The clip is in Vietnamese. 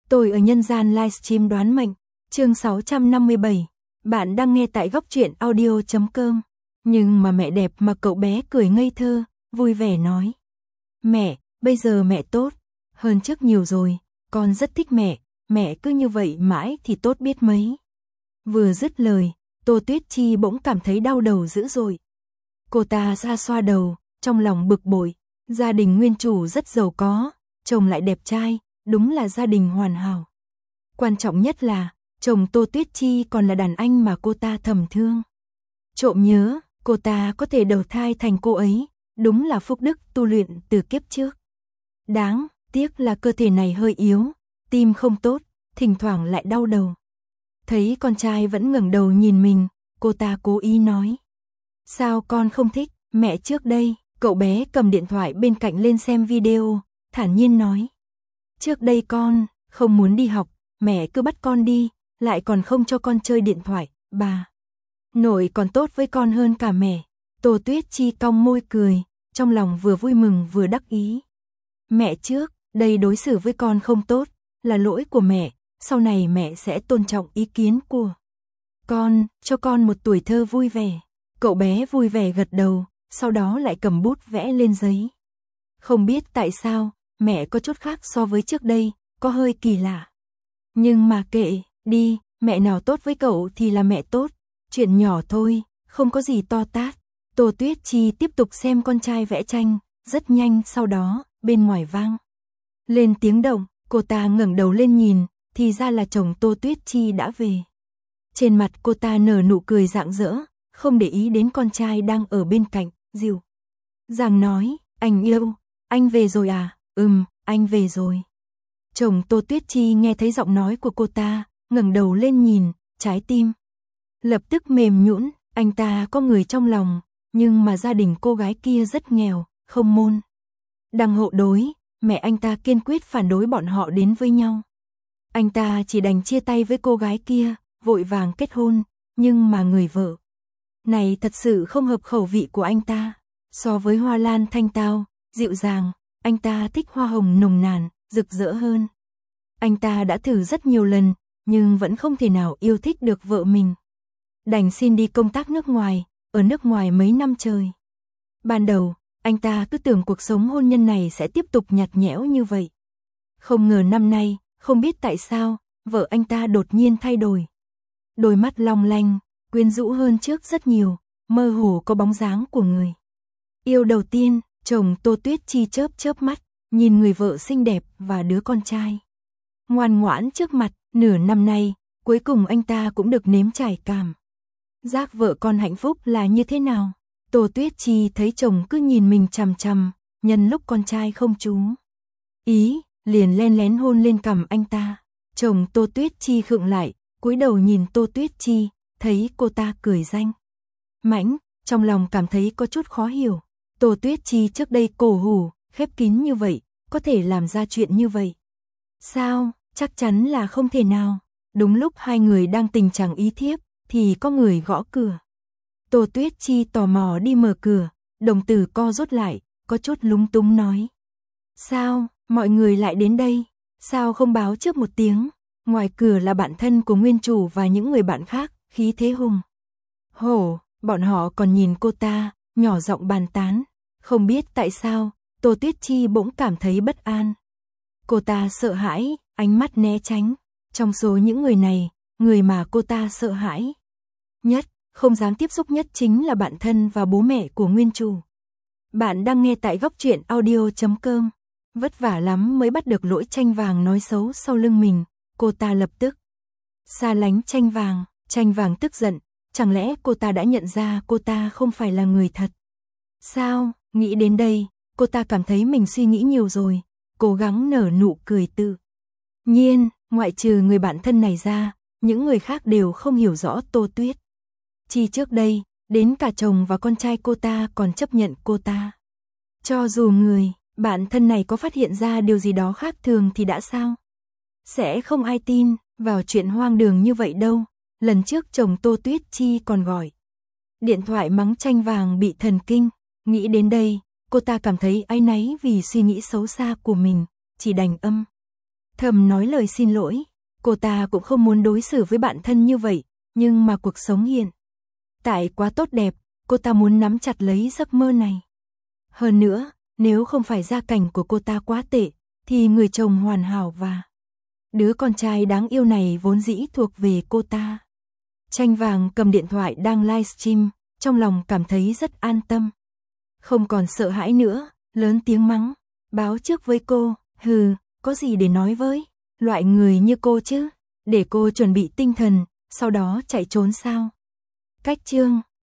Tôi ở nhân gian livestream đoán mệnh, chương 657. Bạn đang nghe tại góc truyện audio.com. Nhưng mà mẹ đẹp mà cậu bé cười ngây thơ, vui vẻ nói. Mẹ, bây giờ mẹ tốt hơn trước nhiều rồi, con rất thích mẹ cứ như vậy mãi thì tốt biết mấy. Vừa dứt lời, Tô Tuyết Chi bỗng cảm thấy đau đầu dữ dội. Cô ta ra xoa đầu, trong lòng bực bội, gia đình nguyên chủ rất giàu có, chồng lại đẹp trai, đúng là gia đình hoàn hảo. Quan trọng nhất là, chồng Tô Tuyết Chi còn là đàn anh mà cô ta thầm thương. Trộm nhớ, cô ta có thể đầu thai thành cô ấy, đúng là phúc đức tu luyện từ kiếp trước. Đáng tiếc là cơ thể này hơi yếu, tim không tốt, thỉnh thoảng lại đau đầu. Thấy con trai vẫn ngẩng đầu nhìn mình, cô ta cố ý nói. Sao con không thích, mẹ trước đây, cậu bé cầm điện thoại bên cạnh lên xem video, thản nhiên nói. Trước đây con không muốn đi học, mẹ cứ bắt con đi, lại còn không cho con chơi điện thoại, bà nội còn tốt với con hơn cả mẹ. Tô Tuyết Chi cong môi cười, trong lòng vừa vui mừng vừa đắc ý. Mẹ trước đây đối xử với con không tốt, là lỗi của mẹ, sau này mẹ sẽ tôn trọng ý kiến của con, cho con một tuổi thơ vui vẻ. Cậu bé vui vẻ gật đầu, sau đó lại cầm bút vẽ lên giấy. Không biết tại sao, mẹ có chút khác so với trước đây, có hơi kỳ lạ. Nhưng mà kệ, đi, mẹ nào tốt với cậu thì là mẹ tốt, chuyện nhỏ thôi, không có gì to tát. Tô Tuyết Chi tiếp tục xem con trai vẽ tranh, rất nhanh sau đó, bên ngoài vang lên tiếng động, cô ta ngẩng đầu lên nhìn, thì ra là chồng Tô Tuyết Chi đã về. Trên mặt cô ta nở nụ cười rạng rỡ, không để ý đến con trai đang ở bên cạnh, dịu dàng nói, anh yêu, anh về rồi à? Anh về rồi. Chồng Tô Tuyết Chi nghe thấy giọng nói của cô ta, ngẩng đầu lên nhìn, trái tim lập tức mềm nhũn, anh ta có người trong lòng, nhưng mà gia đình cô gái kia rất nghèo, không môn đăng hộ đối, mẹ anh ta kiên quyết phản đối bọn họ đến với nhau. Anh ta chỉ đành chia tay với cô gái kia, vội vàng kết hôn, nhưng mà người vợ này thật sự không hợp khẩu vị của anh ta. So với hoa lan thanh tao, dịu dàng, anh ta thích hoa hồng nồng nàn, rực rỡ hơn. Anh ta đã thử rất nhiều lần, nhưng vẫn không thể nào yêu thích được vợ mình. Đành xin đi công tác nước ngoài, ở nước ngoài mấy năm trời. Ban đầu, anh ta cứ tưởng cuộc sống hôn nhân này sẽ tiếp tục nhạt nhẽo như vậy. Không ngờ năm nay, không biết tại sao, vợ anh ta đột nhiên thay đổi. Đôi mắt long lanh, quyến rũ hơn trước rất nhiều, mơ hồ có bóng dáng của người yêu đầu tiên. Chồng Tô Tuyết Chi chớp mắt, nhìn người vợ xinh đẹp và đứa con trai ngoan ngoãn trước mặt. Nửa năm nay, cuối cùng anh ta cũng được nếm trải cảm giác vợ con hạnh phúc là như thế nào. Tô Tuyết Chi thấy chồng cứ nhìn mình chằm chằm, nhân lúc con trai không chú ý, liền len lén hôn lên cằm anh ta. Chồng Tô Tuyết Chi khựng lại, cúi đầu nhìn Tô Tuyết Chi, thấy cô ta cười danh mãnh, trong lòng cảm thấy có chút khó hiểu. Tô Tuyết Chi trước đây cổ hủ, khép kín như vậy, có thể làm ra chuyện như vậy sao? Chắc chắn là không thể nào. Đúng lúc hai người đang tình trạng ý thiếp, thì có người gõ cửa. Tô Tuyết Chi tò mò đi mở cửa, đồng tử co rút lại, có chút lúng túng nói. Sao, mọi người lại đến đây? Sao không báo trước một tiếng? Ngoài cửa là bạn thân của nguyên chủ và những người bạn khác, khí thế hùng hổ, bọn họ còn nhìn cô ta, nhỏ giọng bàn tán. Không biết tại sao, Tô Tuyết Chi bỗng cảm thấy bất an. Cô ta sợ hãi, ánh mắt né tránh. Trong số những người này, người mà cô ta sợ hãi nhất, không dám tiếp xúc nhất chính là bạn thân và bố mẹ của nguyên chủ. Bạn đang nghe tại góc truyện audio.com. Vất vả lắm mới bắt được lỗi tranh vàng nói xấu sau lưng mình, cô ta lập tức xa lánh tranh vàng. Tranh vàng tức giận, chẳng lẽ cô ta đã nhận ra cô ta không phải là người thật? Sao, nghĩ đến đây, cô ta cảm thấy mình suy nghĩ nhiều rồi, cố gắng nở nụ cười tự nhiên, ngoại trừ người bạn thân này ra, những người khác đều không hiểu rõ Tô Tuyết Chi trước đây, đến cả chồng và con trai cô ta còn chấp nhận cô ta. Cho dù người bạn thân này có phát hiện ra điều gì đó khác thường thì đã sao? Sẽ không ai tin vào chuyện hoang đường như vậy đâu. Lần trước chồng Tô Tuyết Chi còn gọi điện thoại mắng tranh vàng bị thần kinh. Nghĩ đến đây, cô ta cảm thấy áy náy vì suy nghĩ xấu xa của mình, chỉ đành thầm nói lời xin lỗi. Cô ta cũng không muốn đối xử với bạn thân như vậy, nhưng mà cuộc sống hiện tại quá tốt đẹp, cô ta muốn nắm chặt lấy giấc mơ này. Hơn nữa, nếu không phải gia cảnh của cô ta quá tệ, thì người chồng hoàn hảo và đứa con trai đáng yêu này vốn dĩ thuộc về cô ta. Tranh vàng cầm điện thoại đang livestream, trong lòng cảm thấy rất an tâm. Không còn sợ hãi nữa, lớn tiếng mắng, báo trước với cô, hừ, có gì để nói với loại người như cô chứ, để cô chuẩn bị tinh thần, sau đó chạy trốn sao. Cách chương